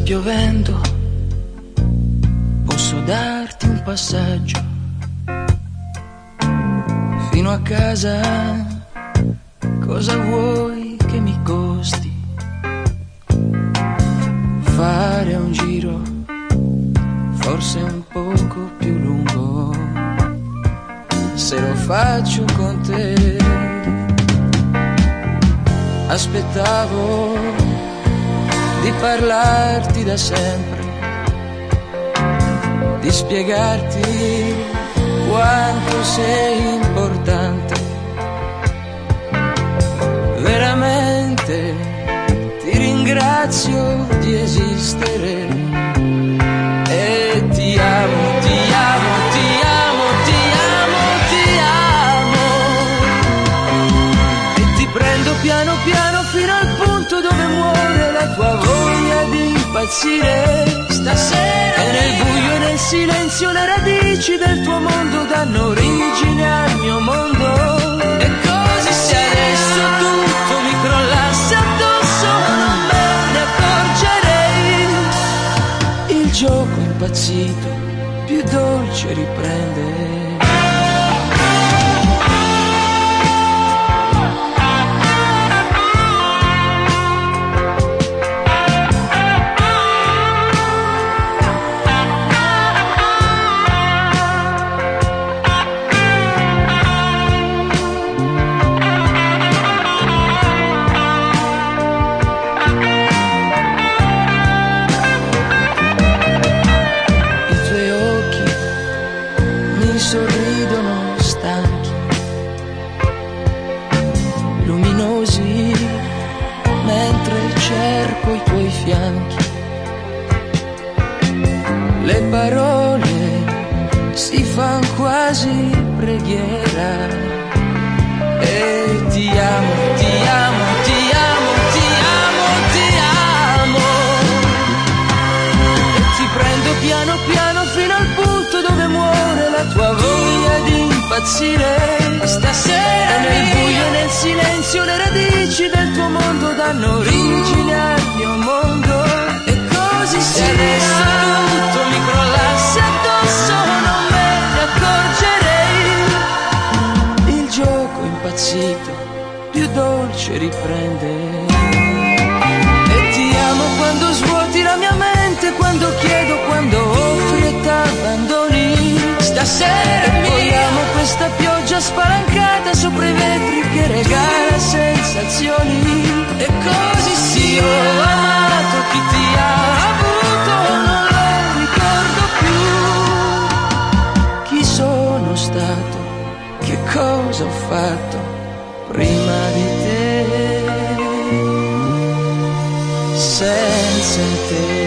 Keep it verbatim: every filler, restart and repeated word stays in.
piovendo, posso darti un passaggio fino a casa. Cosa vuoi che mi costi? Fare un giro, forse un poco più lungo, se lo faccio con te. Aspettavo di parlarti da sempre, di spiegarti quanto sei importante. Veramente ti ringrazio di esistere e ti amo, ti amo, ti amo, ti amo, ti amo. E ti prendo piano piano fino al punto dove muore la tua voglia di impazzire. Stasera e nel buio e nel silenzio le radici del tuo mondo danno origine al mio mondo. E così se adesso tutto mi crollasse addosso non me ne accorgerei. Il gioco impazzito più dolce riprende. Sorridono stanchi, luminosi, mentre cerco i tuoi fianchi. Le parole si fan quasi preghiera. E ti amo, ti amo, ti amo, ti amo, ti amo. E ti prendo piano piano fino al punto dove muore la tua voglia di impazzire. Stasera nel buio e nel silenzio le radici del tuo mondo danno origine al mio mondo. E così se adesso tutto mi crollasse addosso non me ne accorgerei. Il gioco impazzito più dolce riprende. E ti amo quando svuoti la mia mente, quando chiedo, quando offri e t'abbandoni. Stasera vogliamo questa pioggia spalancata sopra i vetri che regala sensazioni. E così sì, ho amato chi ti ha avuto, non lo ricordo più. Chi sono stato, che cosa ho fatto prima di te, senza te.